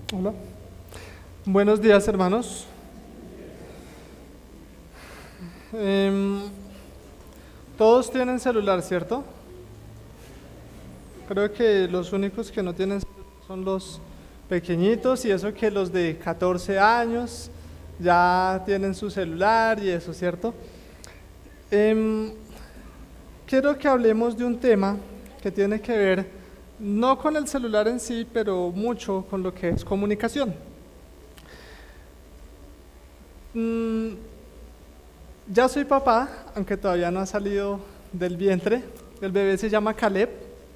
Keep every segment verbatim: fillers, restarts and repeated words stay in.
Hola. Buenos días, hermanos. Em, todos tienen celular, ¿cierto? Creo que los únicos que no tienen celular son los pequeñitos y eso que los de catorce años ya tienen su celular y eso, ¿cierto? Em, quiero que hablemos de un tema que tiene que ver no con el celular en sí, pero mucho con lo que es comunicación. Mm, ya soy papá, aunque todavía no ha salido del vientre. El bebé se llama Caleb.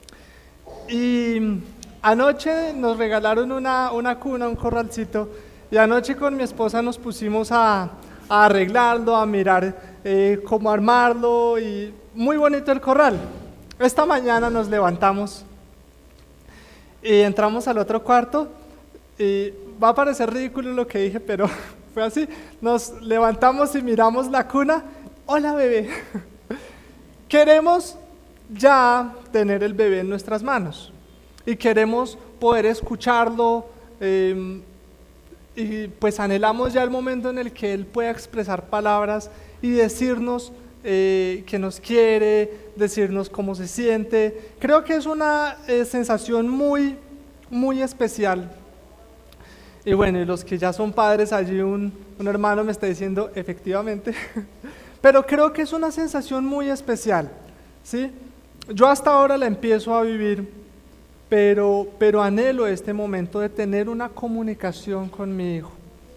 Y anoche nos regalaron una, una cuna, un corralcito. Y anoche con mi esposa nos pusimos a, a arreglarlo, a mirar eh, cómo armarlo. Y muy bonito el corral. Esta mañana nos levantamos y entramos al otro cuarto. Y va a parecer ridículo lo que dije, pero fue así. Nos levantamos y miramos la cuna. Hola, bebé. Queremos ya tener el bebé en nuestras manos y queremos poder escucharlo eh, y pues anhelamos ya el momento en el que él pueda expresar palabras y decirnos eh, que nos quiere, decirnos cómo se siente. Creo que es una eh, sensación muy, muy especial. Y bueno, y los que ya son padres, allí un, un hermano me está diciendo, efectivamente, pero creo que es una sensación muy especial, ¿sí? Yo hasta ahora la empiezo a vivir, pero, pero anhelo este momento de tener una comunicación con mi hijo.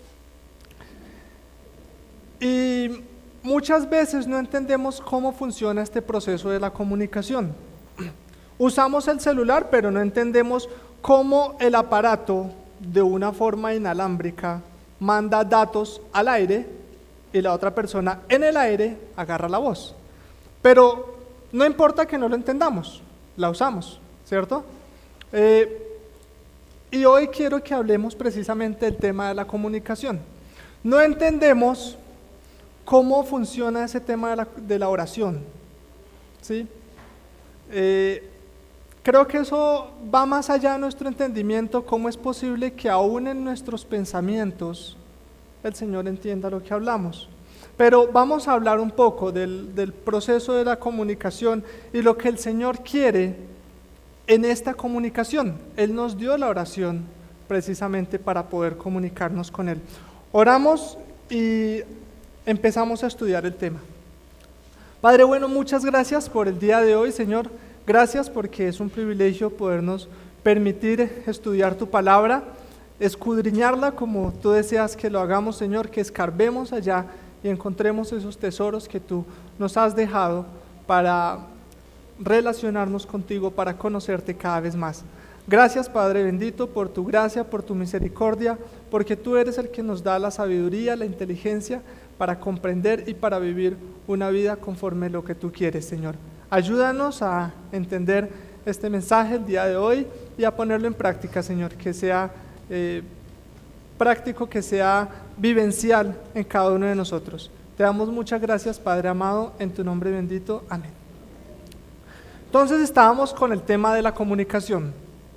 Y muchas veces no entendemos cómo funciona este proceso de la comunicación. Usamos el celular, pero no entendemos cómo el aparato de una forma inalámbrica manda datos al aire y la otra persona en el aire agarra la voz. Pero no importa que no lo entendamos, la usamos, ¿cierto? Eh, y hoy quiero que hablemos precisamente del tema de la comunicación. No entendemos cómo funciona ese tema de la, de la oración, ¿sí? Eh, Creo que eso va más allá de nuestro entendimiento, cómo es posible que aún en nuestros pensamientos el Señor entienda lo que hablamos. Pero vamos a hablar un poco del, del proceso de la comunicación y lo que el Señor quiere en esta comunicación. Él nos dio la oración precisamente para poder comunicarnos con Él. Oramos y empezamos a estudiar el tema. Padre bueno, muchas gracias por el día de hoy, Señor. Gracias porque es un privilegio podernos permitir estudiar tu palabra, escudriñarla como tú deseas que lo hagamos, Señor, que escarbemos allá y encontremos esos tesoros que tú nos has dejado para relacionarnos contigo, para conocerte cada vez más. Gracias, Padre bendito, por tu gracia, por tu misericordia, porque tú eres el que nos da la sabiduría, la inteligencia para comprender y para vivir una vida conforme a lo que tú quieres, Señor. Ayúdanos a entender este mensaje el día de hoy y a ponerlo en práctica, Señor, que sea eh, práctico, que sea vivencial en cada uno de nosotros. Te damos muchas gracias, Padre amado, en tu nombre bendito. Amén. Entonces estábamos con el tema de la comunicación.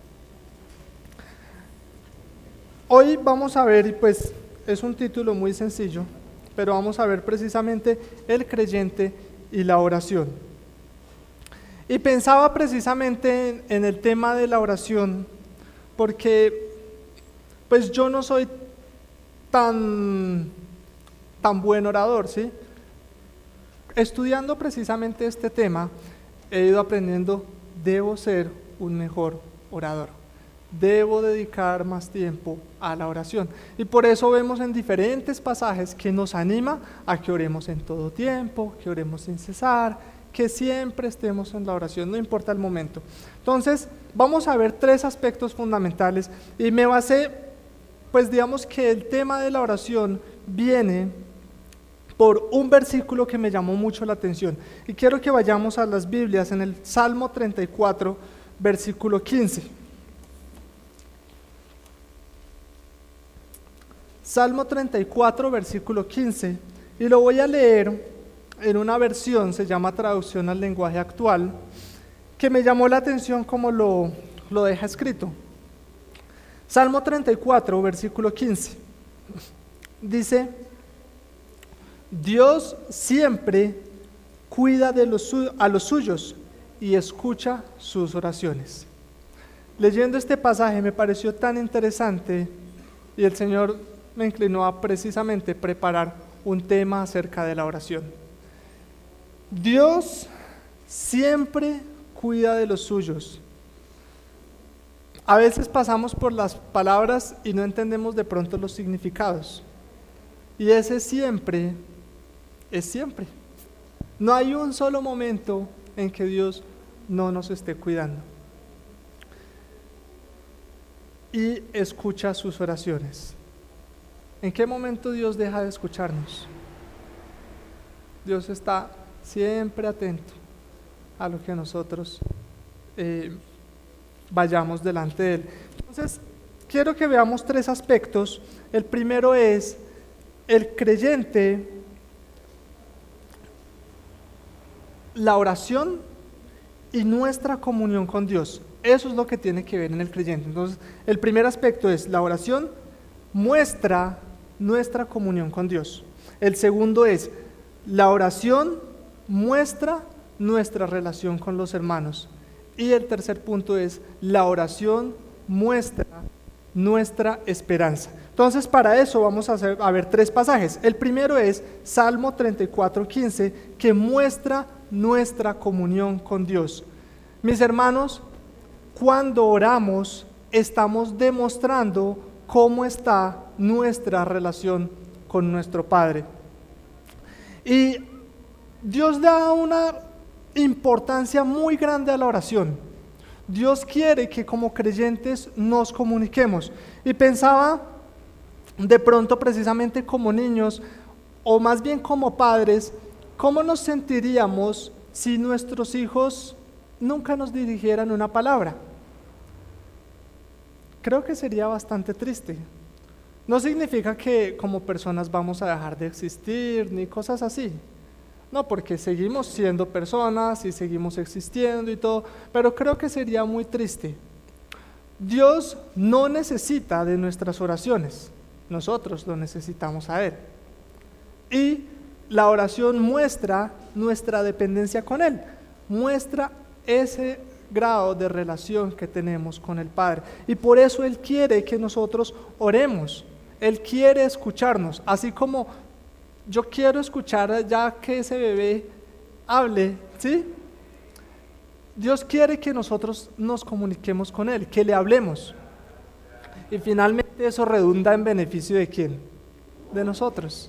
Hoy vamos a ver, y pues es un título muy sencillo, pero vamos a ver precisamente el creyente y la oración. Y pensaba precisamente en, en el tema de la oración, porque pues yo no soy tan, tan buen orador, ¿sí? Estudiando precisamente este tema, he ido aprendiendo, debo ser un mejor orador. Debo dedicar más tiempo a la oración. Y por eso vemos en diferentes pasajes que nos anima a que oremos en todo tiempo, que oremos sin cesar, que siempre estemos en la oración, no importa el momento. Entonces, vamos a ver tres aspectos fundamentales y me basé, pues digamos que el tema de la oración viene por un versículo que me llamó mucho la atención. Y quiero que vayamos a las Biblias en el Salmo treinta y cuatro, versículo quince. Salmo treinta y cuatro, versículo quince, y lo voy a leer en una versión, se llama Traducción al Lenguaje Actual, que me llamó la atención como lo, lo deja escrito. Salmo treinta y cuatro, versículo quince. Dice: Dios siempre cuida de los su- a los suyos y escucha sus oraciones. Leyendo este pasaje me pareció tan interesante y el Señor me inclinó a precisamente preparar un tema acerca de la oración. Dios siempre cuida de los suyos. A veces pasamos por las palabras y no entendemos de pronto los significados. Y ese siempre es siempre. No hay un solo momento en que Dios no nos esté cuidando. Y escucha sus oraciones. ¿En qué momento Dios deja de escucharnos? Dios está siempre atento a lo que nosotros eh, vayamos delante de Él. Entonces, quiero que veamos tres aspectos. El primero es el creyente, la oración y nuestra comunión con Dios. Eso es lo que tiene que ver en el creyente. Entonces, el primer aspecto es la oración muestra nuestra comunión con Dios. El segundo es la oración muestra nuestra relación con los hermanos. Y el tercer punto es la oración muestra nuestra esperanza. Entonces, para eso vamos a, hacer, a ver tres pasajes. El primero es Salmo treinta y cuatro, quince, que muestra nuestra comunión con Dios. Mis hermanos, cuando oramos, estamos demostrando cómo está nuestra relación con nuestro Padre. Y Dios da una importancia muy grande a la oración. Dios quiere que como creyentes nos comuniquemos. Y pensaba de pronto precisamente como niños, o más bien como padres, ¿cómo nos sentiríamos si nuestros hijos nunca nos dirigieran una palabra? Creo que sería bastante triste. No significa que como personas vamos a dejar de existir, ni cosas así. No, porque seguimos siendo personas y seguimos existiendo y todo, pero creo que sería muy triste. Dios no necesita de nuestras oraciones, nosotros lo necesitamos a Él. Y la oración muestra nuestra dependencia con Él, muestra ese grado de relación que tenemos con el Padre. Y por eso Él quiere que nosotros oremos, Él quiere escucharnos, así como yo quiero escuchar ya que ese bebé hable, ¿sí? Dios quiere que nosotros nos comuniquemos con Él, que le hablemos. Y finalmente eso redunda en beneficio ¿de quién? De nosotros.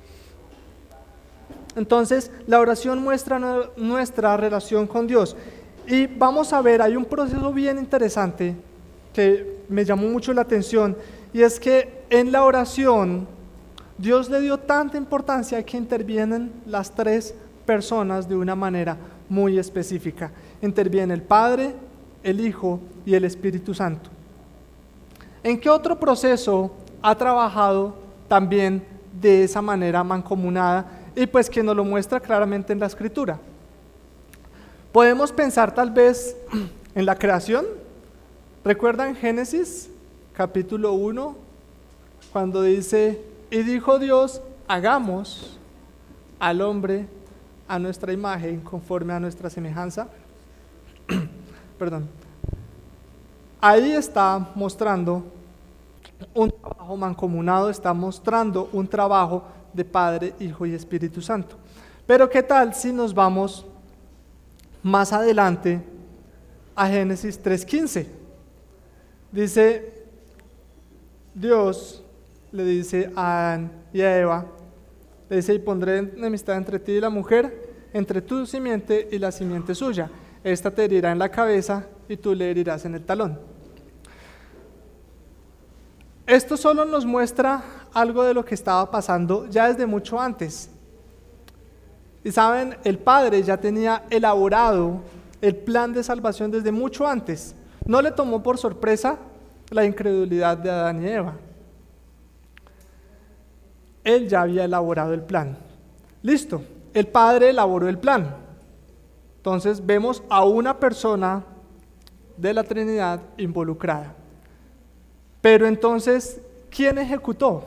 Entonces, la oración muestra nuestra relación con Dios. Y vamos a ver, hay un proceso bien interesante que me llamó mucho la atención, y es que en la oración Dios le dio tanta importancia que intervienen las tres personas de una manera muy específica. Interviene el Padre, el Hijo y el Espíritu Santo. ¿En qué otro proceso ha trabajado también de esa manera mancomunada y pues que nos lo muestra claramente en la Escritura? Podemos pensar tal vez en la creación. ¿Recuerdan Génesis capítulo uno cuando dice: y dijo Dios, hagamos al hombre a nuestra imagen, conforme a nuestra semejanza? Perdón. Ahí está mostrando un trabajo mancomunado, está mostrando un trabajo de Padre, Hijo y Espíritu Santo. Pero ¿qué tal si nos vamos más adelante a Génesis tres quince? Dice Dios, le dice a Adán y a Eva, le dice: y pondré enemistad entre ti y la mujer, entre tu simiente y la simiente suya. Esta te herirá en la cabeza y tú le herirás en el talón. Esto solo nos muestra algo de lo que estaba pasando ya desde mucho antes. Y saben, el Padre ya tenía elaborado el plan de salvación desde mucho antes. No le tomó por sorpresa la incredulidad de Adán y Eva. Él ya había elaborado el plan. Listo, el Padre elaboró el plan. Entonces vemos a una persona de la Trinidad involucrada. Pero entonces, ¿quién ejecutó?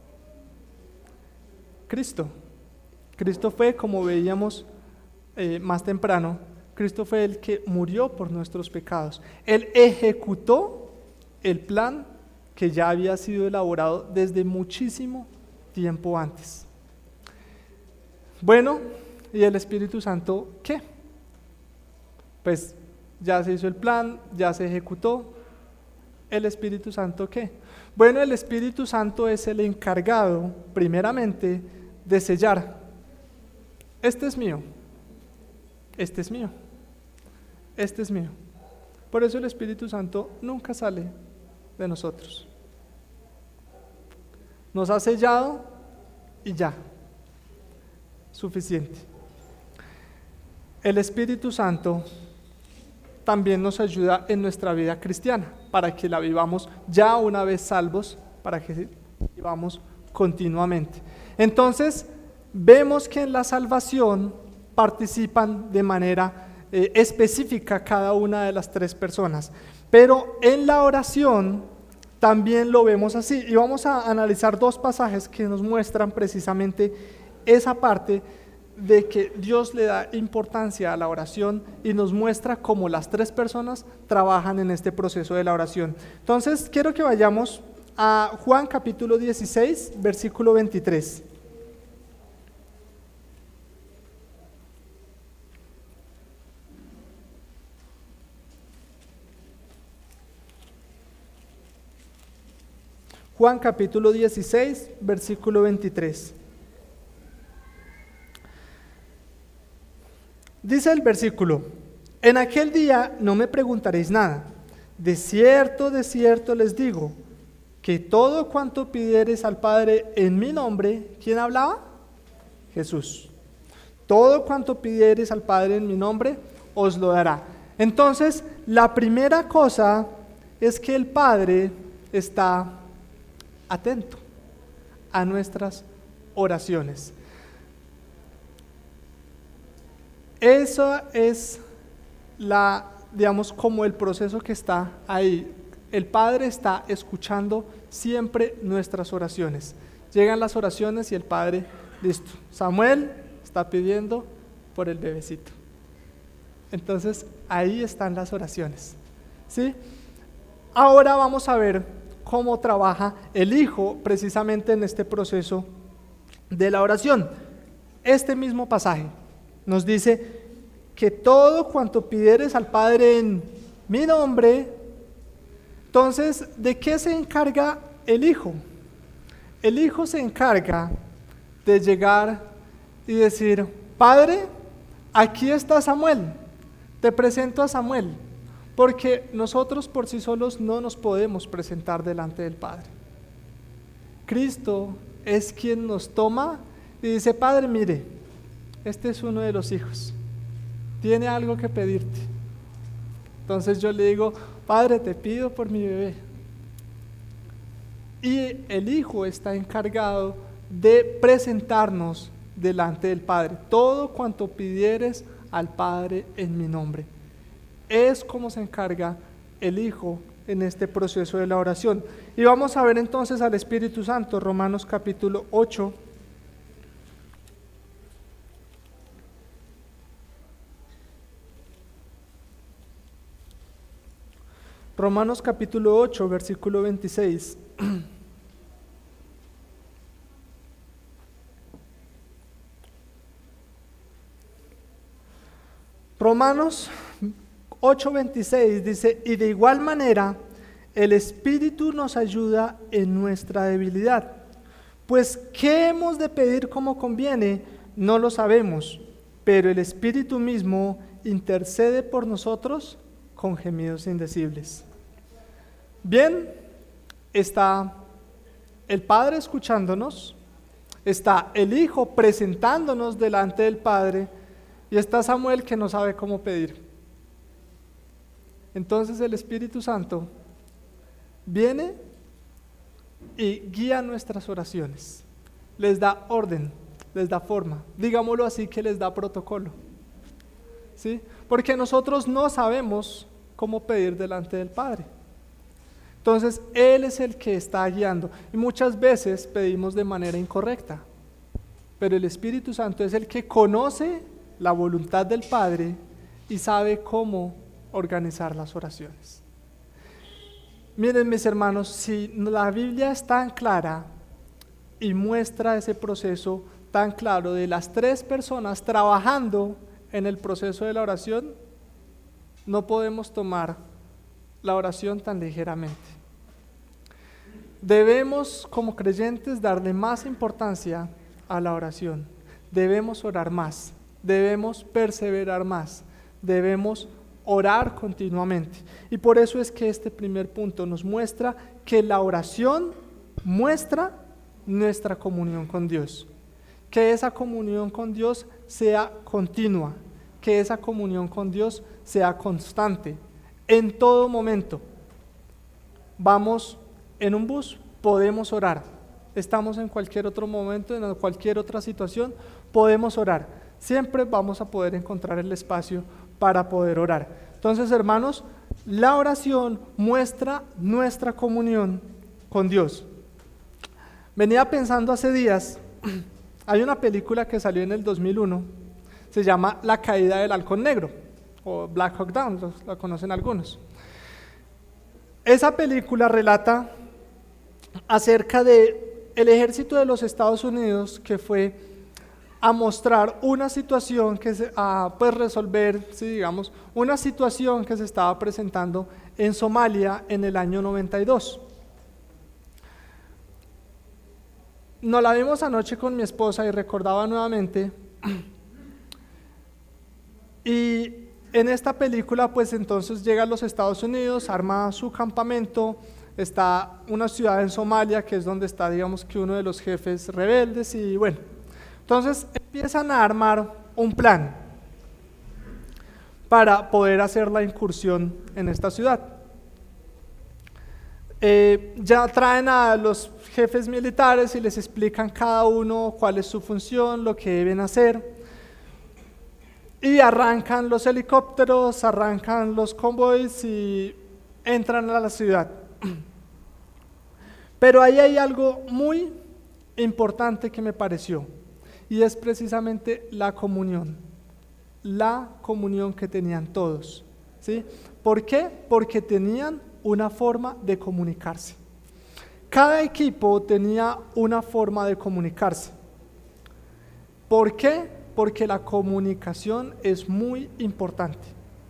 Cristo. Cristo fue, como veíamos eh, más temprano, Cristo fue el que murió por nuestros pecados. Él ejecutó el plan que ya había sido elaborado desde muchísimo tiempo antes. Bueno, ¿y el Espíritu Santo qué? Pues ya se hizo el plan, ya se ejecutó. ¿El Espíritu Santo qué? Bueno, el Espíritu Santo es el encargado, primeramente, de sellar. Este es mío, este es mío, este es mío. Por eso el Espíritu Santo nunca sale de nosotros. Nos ha sellado y ya, suficiente. El Espíritu Santo también nos ayuda en nuestra vida cristiana, para que la vivamos ya una vez salvos, para que vivamos continuamente. Entonces, vemos que en la salvación participan de manera eh, específica cada una de las tres personas, pero en la oración también lo vemos así, y vamos a analizar dos pasajes que nos muestran precisamente esa parte de que Dios le da importancia a la oración y nos muestra cómo las tres personas trabajan en este proceso de la oración. Entonces, quiero que vayamos a Juan capítulo dieciséis, versículo veintitrés. Juan capítulo dieciséis, versículo veintitrés. Dice el versículo: en aquel día no me preguntaréis nada. De cierto, de cierto les digo, que todo cuanto pidiereis al Padre en mi nombre, ¿quién hablaba? Jesús. Todo cuanto pidiereis al Padre en mi nombre, os lo dará. Entonces, la primera cosa es que el Padre está atento a nuestras oraciones. Eso es la, digamos, como el proceso que está ahí. El Padre está escuchando siempre nuestras oraciones. Llegan las oraciones y el Padre, listo. Samuel está pidiendo por el bebecito. Entonces, ahí están las oraciones, ¿sí? Ahora vamos a ver cómo trabaja el Hijo precisamente en este proceso de la oración. Este mismo pasaje nos dice que todo cuanto pidieres al Padre en mi nombre. Entonces, ¿de qué se encarga el Hijo? El Hijo se encarga de llegar y decir: Padre, aquí está Samuel, te presento a Samuel, porque nosotros por sí solos no nos podemos presentar delante del Padre. Cristo es quien nos toma y dice: Padre, mire, este es uno de los hijos, tiene algo que pedirte. Entonces yo le digo: Padre, te pido por mi bebé. Y el Hijo está encargado de presentarnos delante del Padre. Todo cuanto pidieres al Padre en mi nombre. Es como se encarga el Hijo en este proceso de la oración. Y vamos a ver entonces al Espíritu Santo, Romanos capítulo ocho. Romanos capítulo ocho, versículo veintiséis. Romanos ocho, veintiséis dice: y de igual manera el Espíritu nos ayuda en nuestra debilidad, pues ¿qué hemos de pedir como conviene? No lo sabemos, pero el Espíritu mismo intercede por nosotros con gemidos indecibles. Bien, está el Padre escuchándonos, está el Hijo presentándonos delante del Padre, y está Samuel que no sabe cómo pedir. Entonces el Espíritu Santo viene y guía nuestras oraciones, les da orden, les da forma, digámoslo así, que les da protocolo, ¿sí? Porque nosotros no sabemos cómo pedir delante del Padre. Entonces, Él es el que está guiando. Y muchas veces pedimos de manera incorrecta. Pero el Espíritu Santo es el que conoce la voluntad del Padre y sabe cómo organizar las oraciones. Miren, mis hermanos, si la Biblia es tan clara y muestra ese proceso tan claro de las tres personas trabajando en el proceso de la oración, no podemos tomar la oración tan ligeramente. Debemos, como creyentes, darle más importancia a la oración. Debemos orar más, debemos perseverar más, debemos orar continuamente. Y por eso es que este primer punto nos muestra que la oración muestra nuestra comunión con Dios. Que esa comunión con Dios sea continua, que esa comunión con Dios sea constante, en todo momento. Vamos en un bus, podemos orar. Estamos en cualquier otro momento, en cualquier otra situación, podemos orar. Siempre vamos a poder encontrar el espacio para poder orar. Entonces, hermanos, la oración muestra nuestra comunión con Dios. Venía pensando hace días, hay una película que salió en el dos mil uno, se llama La caída del halcón negro, o Black Hawk Down, la conocen algunos. Esa película relata acerca de el ejército de los Estados Unidos que fue a mostrar una situación que se, a pues resolver, sí, digamos, una situación que se estaba presentando en Somalia en el año noventa y dos. Nos la vimos anoche con mi esposa y recordaba nuevamente, y en esta película pues entonces llega a los Estados Unidos, arma su campamento, está una ciudad en Somalia que es donde está, digamos, que uno de los jefes rebeldes, y bueno, entonces empiezan a armar un plan para poder hacer la incursión en esta ciudad. Eh, ya traen a los jefes militares y les explican cada uno cuál es su función, lo que deben hacer, y arrancan los helicópteros, arrancan los convoys y entran a la ciudad. Pero ahí hay algo muy importante que me pareció, y es precisamente la comunión, la comunión que tenían todos, ¿sí? ¿Por qué? Porque tenían una forma de comunicarse. Cada equipo tenía una forma de comunicarse. ¿Por qué? Porque la comunicación es muy importante.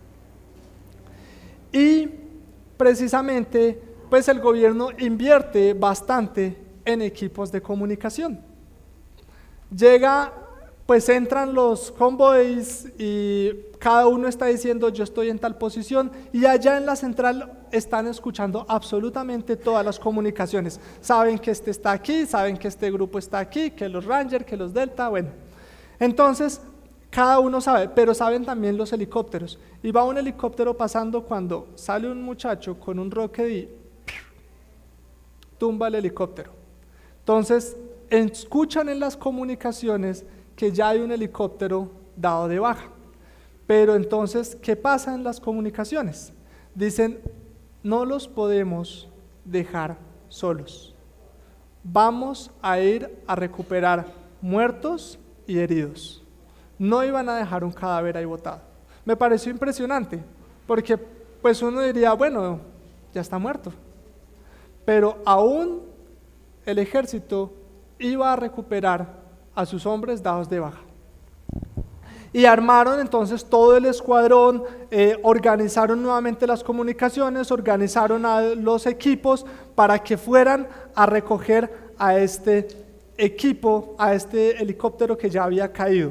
Y precisamente, pues el gobierno invierte bastante en equipos de comunicación. Llega, pues entran los convoys y cada uno está diciendo yo estoy en tal posición, y allá en la central están escuchando absolutamente todas las comunicaciones. Saben que este está aquí, saben que este grupo está aquí, que los Rangers, que los Delta, bueno. Entonces, cada uno sabe, pero saben también los helicópteros. Y va un helicóptero pasando cuando sale un muchacho con un rocket y tumba el helicóptero. Entonces, escuchan en las comunicaciones que ya hay un helicóptero dado de baja. Pero entonces, ¿qué pasa en las comunicaciones? Dicen, no los podemos dejar solos. Vamos a ir a recuperar muertos y heridos. No iban a dejar un cadáver ahí botado. Me pareció impresionante, porque pues uno diría, bueno, ya está muerto. Pero aún el ejército iba a recuperar a sus hombres dados de baja. Y armaron entonces todo el escuadrón, eh, organizaron nuevamente las comunicaciones, organizaron a los equipos para que fueran a recoger a este equipo, a este helicóptero que ya había caído.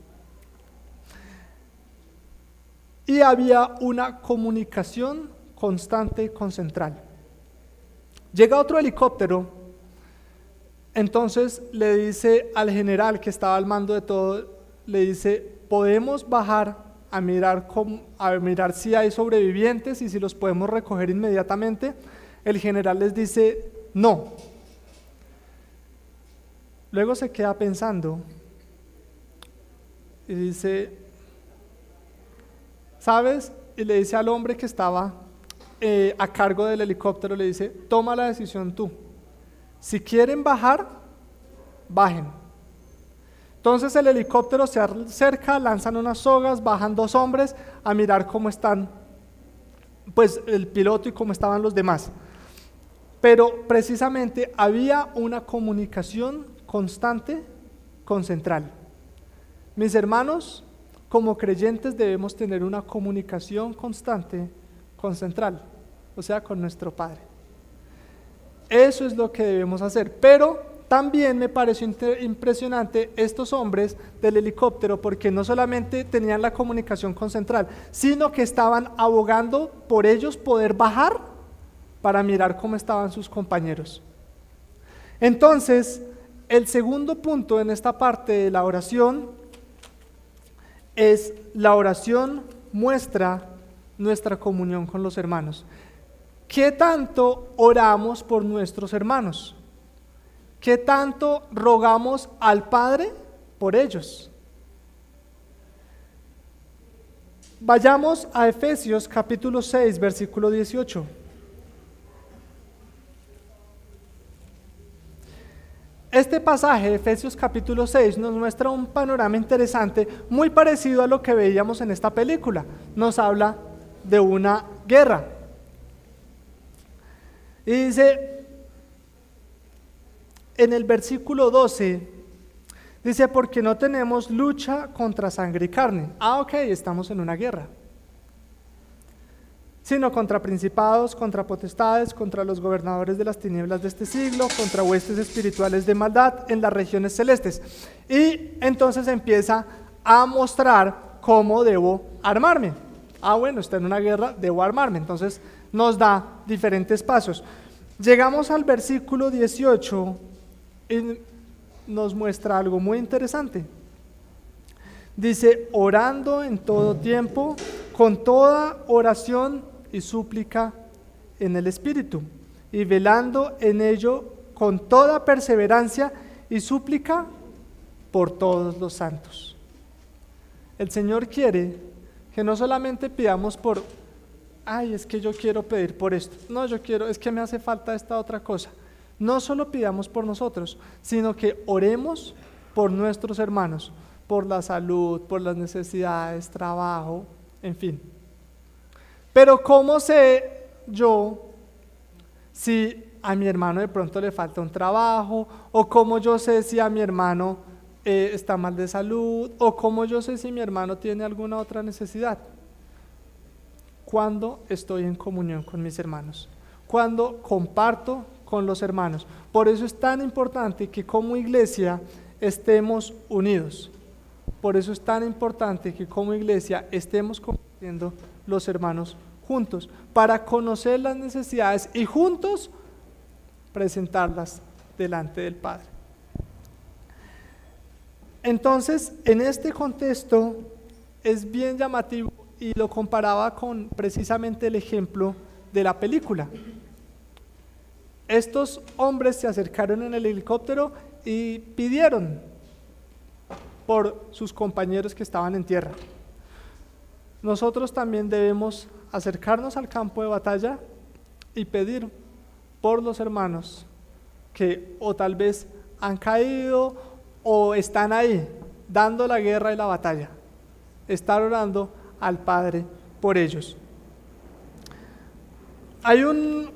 Y había una comunicación constante con Central. Llega otro helicóptero, entonces le dice al general que estaba al mando de todo, le dice, ¿podemos bajar a mirar, cómo, a mirar si hay sobrevivientes y si los podemos recoger inmediatamente? El general les dice, no. Luego se queda pensando y dice, ¿sabes? Y le dice al hombre que estaba eh, a cargo del helicóptero le dice, toma la decisión tú. Si quieren bajar, bajen. Entonces el helicóptero se acerca, lanzan unas sogas, bajan dos hombres a mirar cómo están, pues el piloto y cómo estaban los demás. Pero precisamente había una comunicación constante con Central. Mis hermanos, como creyentes debemos tener una comunicación constante con Central, o sea, con nuestro Padre. Eso es lo que debemos hacer, pero también me pareció impresionante estos hombres del helicóptero, porque no solamente tenían la comunicación con Central, sino que estaban abogando por ellos poder bajar para mirar cómo estaban sus compañeros. Entonces, el segundo punto en esta parte de la oración es la oración muestra nuestra comunión con los hermanos. ¿Qué tanto oramos por nuestros hermanos? ¿Qué tanto rogamos al Padre por ellos? Vayamos a Efesios capítulo seis, versículo dieciocho. Este pasaje, Efesios capítulo seis, nos muestra un panorama interesante, muy parecido a lo que veíamos en esta película. Nos habla de una guerra. Y dice, en el versículo doce, dice, porque no tenemos lucha contra sangre y carne. Ah, ok, estamos en una guerra. Sino contra principados, contra potestades, contra los gobernadores de las tinieblas de este siglo, contra huestes espirituales de maldad en las regiones celestes. Y entonces empieza a mostrar cómo debo armarme. Ah, bueno, está en una guerra, debo armarme. Entonces nos da diferentes pasos. Llegamos al versículo dieciocho y nos muestra algo muy interesante. Dice, orando en todo tiempo, con toda oración y súplica en el Espíritu, y velando en ello con toda perseverancia y súplica por todos los santos. El Señor quiere que no solamente pidamos por, ay, es que yo quiero pedir por esto, no, yo quiero, es que me hace falta esta otra cosa. No solo pidamos por nosotros, sino que oremos por nuestros hermanos, por la salud, por las necesidades, trabajo, en fin. Pero ¿cómo sé yo si a mi hermano de pronto le falta un trabajo? ¿O cómo yo sé si a mi hermano eh, está mal de salud? ¿O cómo yo sé si mi hermano tiene alguna otra necesidad? Cuando estoy en comunión con mis hermanos, cuando comparto con los hermanos. Por eso es tan importante que como iglesia estemos unidos. Por eso es tan importante que como iglesia estemos compartiendo los hermanos juntos, para conocer las necesidades y juntos presentarlas delante del Padre. Entonces, en este contexto es bien llamativo y lo comparaba con precisamente el ejemplo de la película. Estos hombres se acercaron en el helicóptero y pidieron por sus compañeros que estaban en tierra. Nosotros también debemos acercarnos al campo de batalla y pedir por los hermanos que o tal vez han caído o están ahí dando la guerra y la batalla. Estar orando al Padre por ellos. Hay un,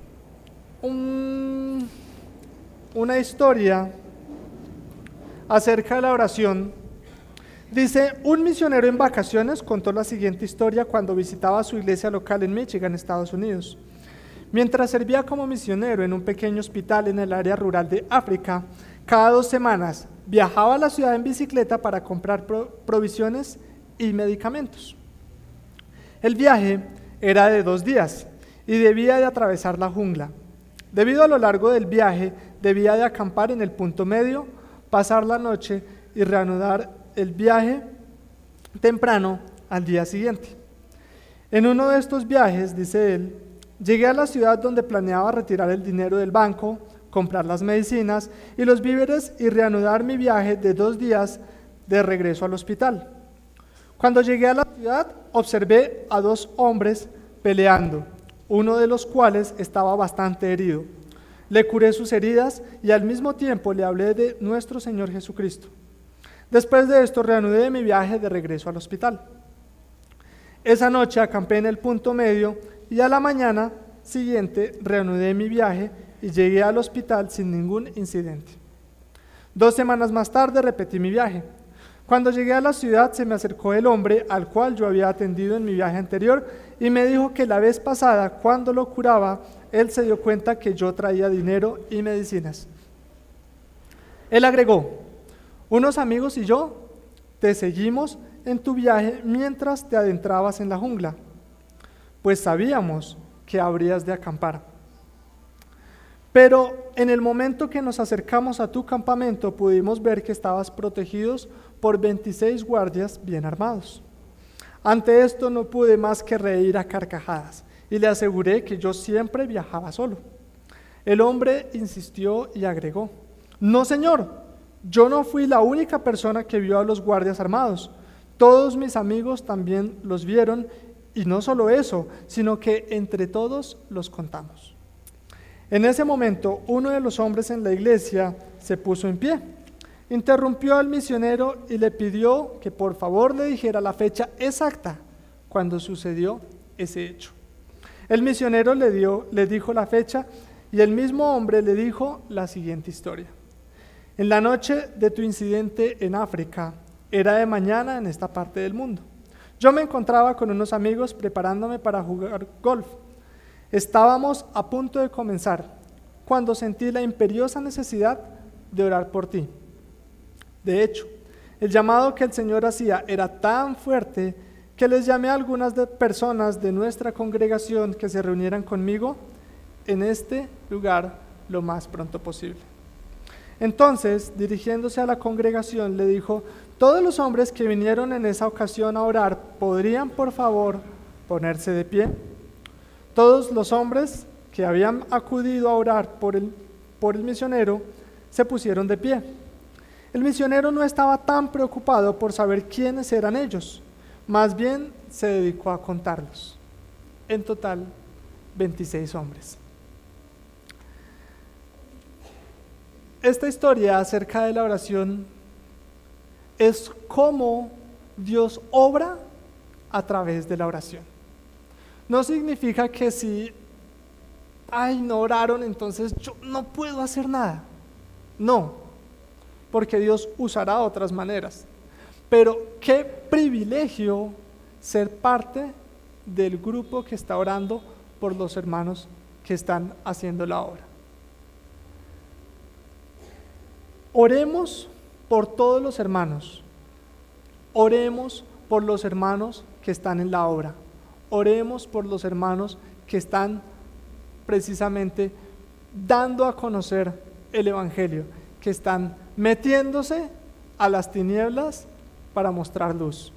un una historia acerca de la oración. Dice, un misionero en vacaciones contó la siguiente historia cuando visitaba su iglesia local en Michigan, Estados Unidos. Mientras servía como misionero en un pequeño hospital en el área rural de África, cada dos semanas viajaba a la ciudad en bicicleta para comprar pro- provisiones y medicamentos. El viaje era de dos días y debía de atravesar la jungla. Debido a lo largo del viaje, debía de acampar en el punto medio, pasar la noche y reanudar el viaje temprano al día siguiente. En uno de estos viajes, dice él, llegué a la ciudad donde planeaba retirar el dinero del banco, comprar las medicinas y los víveres y reanudar mi viaje de dos días de regreso al hospital. Cuando llegué a la ciudad, observé a dos hombres peleando, uno de los cuales estaba bastante herido. Le curé sus heridas y al mismo tiempo le hablé de nuestro Señor Jesucristo. Después de esto reanudé mi viaje de regreso al hospital. Esa noche acampé en el punto medio y a la mañana siguiente reanudé mi viaje y llegué al hospital sin ningún incidente. Dos semanas más tarde repetí mi viaje. Cuando llegué a la ciudad se me acercó el hombre al cual yo había atendido en mi viaje anterior y me dijo que la vez pasada, cuando lo curaba, él se dio cuenta que yo traía dinero y medicinas. Él agregó: unos amigos y yo te seguimos en tu viaje mientras te adentrabas en la jungla, pues sabíamos que habrías de acampar. Pero en el momento que nos acercamos a tu campamento pudimos ver que estabas protegidos por veintiséis guardias bien armados. Ante esto no pude más que reír a carcajadas y le aseguré que yo siempre viajaba solo. El hombre insistió y agregó: no, señor, yo no fui la única persona que vio a los guardias armados. Todos mis amigos también los vieron, y no solo eso, sino que entre todos los contamos. En ese momento, uno de los hombres en la iglesia se puso en pie, interrumpió al misionero y le pidió que por favor le dijera la fecha exacta cuando sucedió ese hecho. El misionero le dio, le dijo la fecha y el mismo hombre le dijo la siguiente historia: en la noche de tu incidente en África, era de mañana en esta parte del mundo. Yo me encontraba con unos amigos preparándome para jugar golf. Estábamos a punto de comenzar cuando sentí la imperiosa necesidad de orar por ti. De hecho, el llamado que el Señor hacía era tan fuerte que les llamé a algunas de personas de nuestra congregación que se reunieran conmigo en este lugar lo más pronto posible. Entonces, dirigiéndose a la congregación, le dijo: todos los hombres que vinieron en esa ocasión a orar, ¿podrían por favor ponerse de pie? Todos los hombres que habían acudido a orar por el, por el misionero se pusieron de pie. El misionero no estaba tan preocupado por saber quiénes eran ellos, más bien se dedicó a contarlos. En total, veintiséis hombres. Esta historia acerca de la oración es cómo Dios obra a través de la oración. No significa que si, ay, no oraron, entonces yo no puedo hacer nada. No, porque Dios usará otras maneras. Pero qué privilegio ser parte del grupo que está orando por los hermanos que están haciendo la obra. Oremos por todos los hermanos. Oremos por los hermanos que están en la obra. Oremos por los hermanos que están precisamente dando a conocer el Evangelio, que están metiéndose a las tinieblas para mostrar luz.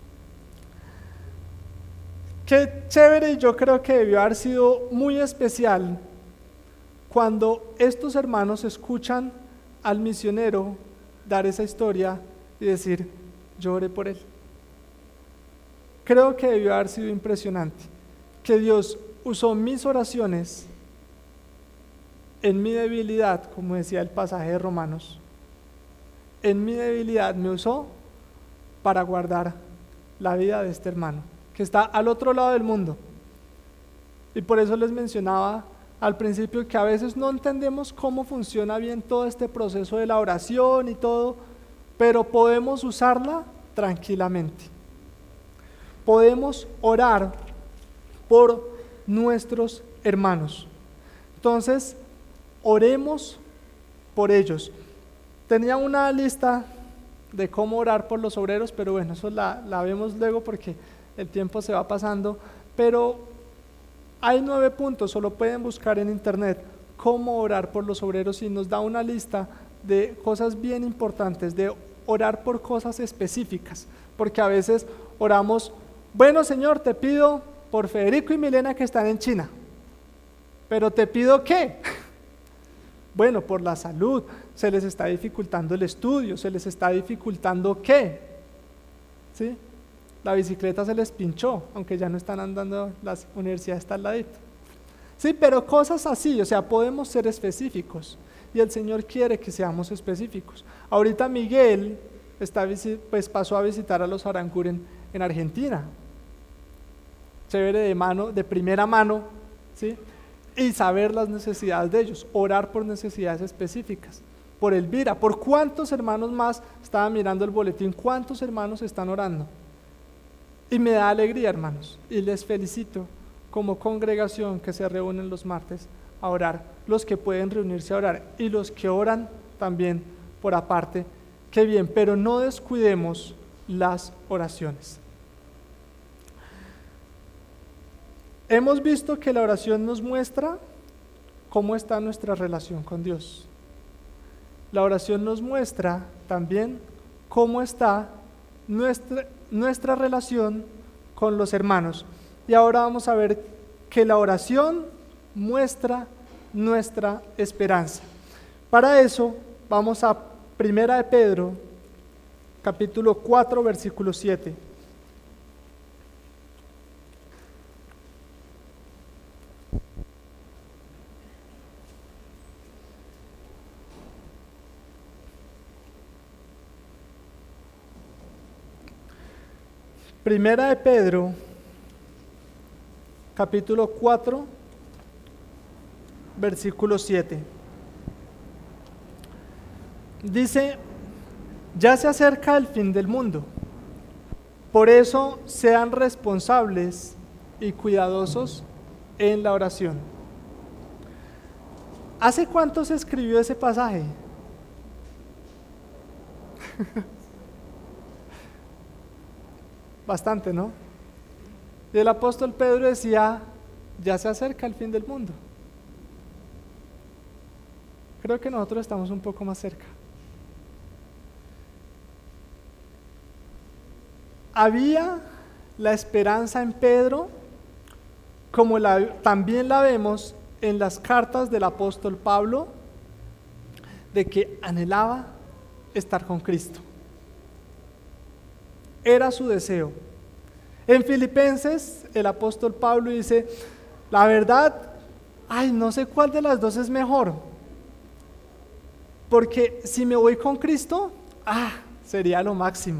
Qué chévere, y yo creo que debió haber sido muy especial cuando estos hermanos escuchan al misionero dar esa historia y decir: yo oré por él. Creo que debió haber sido impresionante que Dios usó mis oraciones en mi debilidad, como decía el pasaje de Romanos. En mi debilidad me usó para guardar la vida de este hermano que está al otro lado del mundo. Y por eso les mencionaba al principio que a veces no entendemos cómo funciona bien todo este proceso de la oración y todo, pero podemos usarla tranquilamente. Podemos orar por nuestros hermanos. Entonces, oremos por ellos. Tenía una lista de cómo orar por los obreros, pero bueno, eso la, la vemos luego porque el tiempo se va pasando. Pero hay nueve puntos, solo pueden buscar en internet cómo orar por los obreros y nos da una lista de cosas bien importantes, de orar por cosas específicas, porque a veces oramos: bueno, Señor, te pido por Federico y Milena que están en China, pero te pido ¿qué? Bueno, por la salud, se les está dificultando el estudio, se les está dificultando ¿qué? ¿Sí? La bicicleta se les pinchó, aunque ya no están andando, la universidad está al ladito. Sí, pero cosas así, o sea, podemos ser específicos y el Señor quiere que seamos específicos. Ahorita Miguel está, pues, pasó a visitar a los Aranguren en Argentina. Chévere, de mano, de primera mano, ¿sí? Y saber las necesidades de ellos, orar por necesidades específicas, por Elvira, por cuántos hermanos más. Estaba mirando el boletín, cuántos hermanos están orando, y me da alegría, hermanos, y les felicito como congregación que se reúnen los martes a orar, los que pueden reunirse a orar y los que oran también por aparte, qué bien, pero no descuidemos las oraciones. Hemos visto que la oración nos muestra cómo está nuestra relación con Dios. La oración nos muestra también cómo está nuestra, nuestra relación con los hermanos. Y ahora vamos a ver que la oración muestra nuestra esperanza. Para eso vamos a Primera de Pedro, capítulo cuatro, versículo siete. Primera de Pedro, capítulo cuatro, versículo siete. Dice: ya se acerca el fin del mundo, por eso sean responsables y cuidadosos en la oración. ¿Hace cuánto se escribió ese pasaje? Bastante, ¿no? Y el apóstol Pedro decía: ya se acerca el fin del mundo. Creo que nosotros estamos un poco más cerca. Había la esperanza en Pedro, como la, también la vemos en las cartas del apóstol Pablo, de que anhelaba estar con Cristo. Era su deseo. En Filipenses, el apóstol Pablo dice: la verdad, ay, no sé cuál de las dos es mejor, porque si me voy con Cristo, ah, sería lo máximo.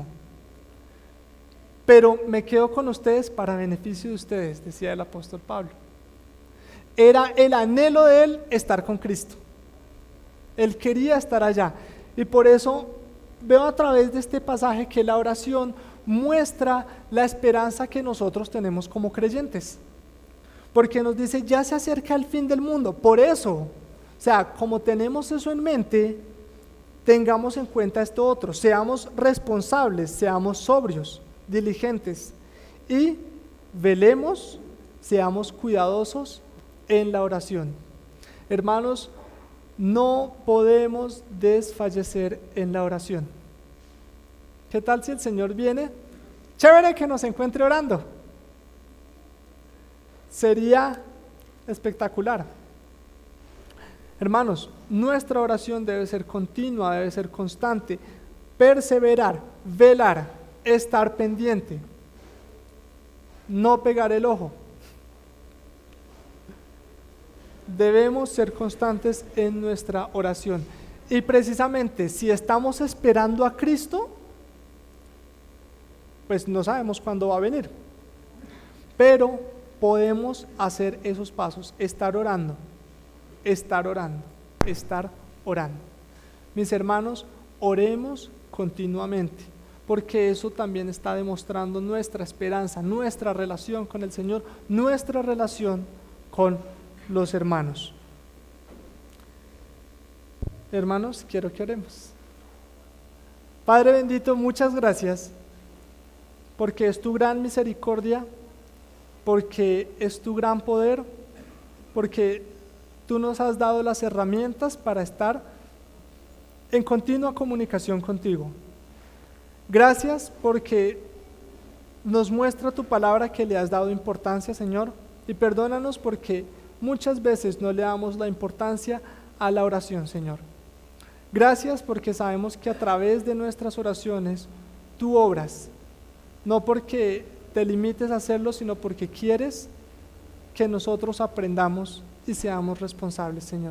Pero me quedo con ustedes para beneficio de ustedes, decía el apóstol Pablo. Era el anhelo de él estar con Cristo. Él quería estar allá. Y por eso veo a través de este pasaje que la oración muestra la esperanza que nosotros tenemos como creyentes. Porque nos dice: ya se acerca el fin del mundo. Por eso, o sea, como tenemos eso en mente, tengamos en cuenta esto otro. Seamos responsables, seamos sobrios, diligentes y velemos, seamos cuidadosos en la oración. Hermanos, no podemos desfallecer en la oración. ¿Qué tal si el Señor viene? Chévere que nos encuentre orando. Sería espectacular. Hermanos, nuestra oración debe ser continua, debe ser constante, perseverar, velar, estar pendiente, no pegar el ojo. Debemos ser constantes en nuestra oración. Y precisamente si estamos esperando a Cristo, pues no sabemos cuándo va a venir, pero podemos hacer esos pasos, estar orando, estar orando, estar orando. Mis hermanos, oremos continuamente, porque eso también está demostrando nuestra esperanza, nuestra relación con el Señor, nuestra relación con los hermanos. Hermanos, quiero que oremos. Padre bendito, muchas gracias, porque es tu gran misericordia, porque es tu gran poder, porque tú nos has dado las herramientas para estar en continua comunicación contigo. Gracias porque nos muestra tu palabra que le has dado importancia, Señor, y perdónanos porque muchas veces no le damos la importancia a la oración, Señor. Gracias porque sabemos que a través de nuestras oraciones tú obras, no porque te limites a hacerlo, sino porque quieres que nosotros aprendamos y seamos responsables, Señor.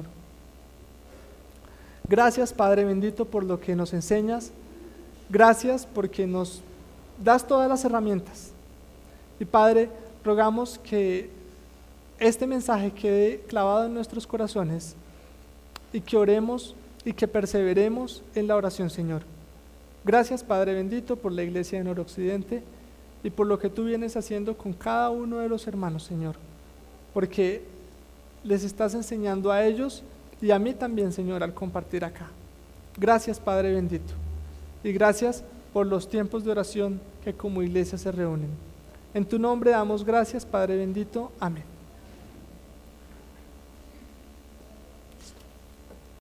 Gracias, Padre bendito, por lo que nos enseñas. Gracias porque nos das todas las herramientas. Y Padre, rogamos que este mensaje quede clavado en nuestros corazones y que oremos y que perseveremos en la oración, Señor. Gracias, Padre bendito, por la iglesia de Noroccidente y por lo que tú vienes haciendo con cada uno de los hermanos, Señor, porque les estás enseñando a ellos y a mí también, Señor, al compartir acá. Gracias, Padre bendito, y gracias por los tiempos de oración que como iglesia se reúnen. En tu nombre damos gracias, Padre bendito. Amén.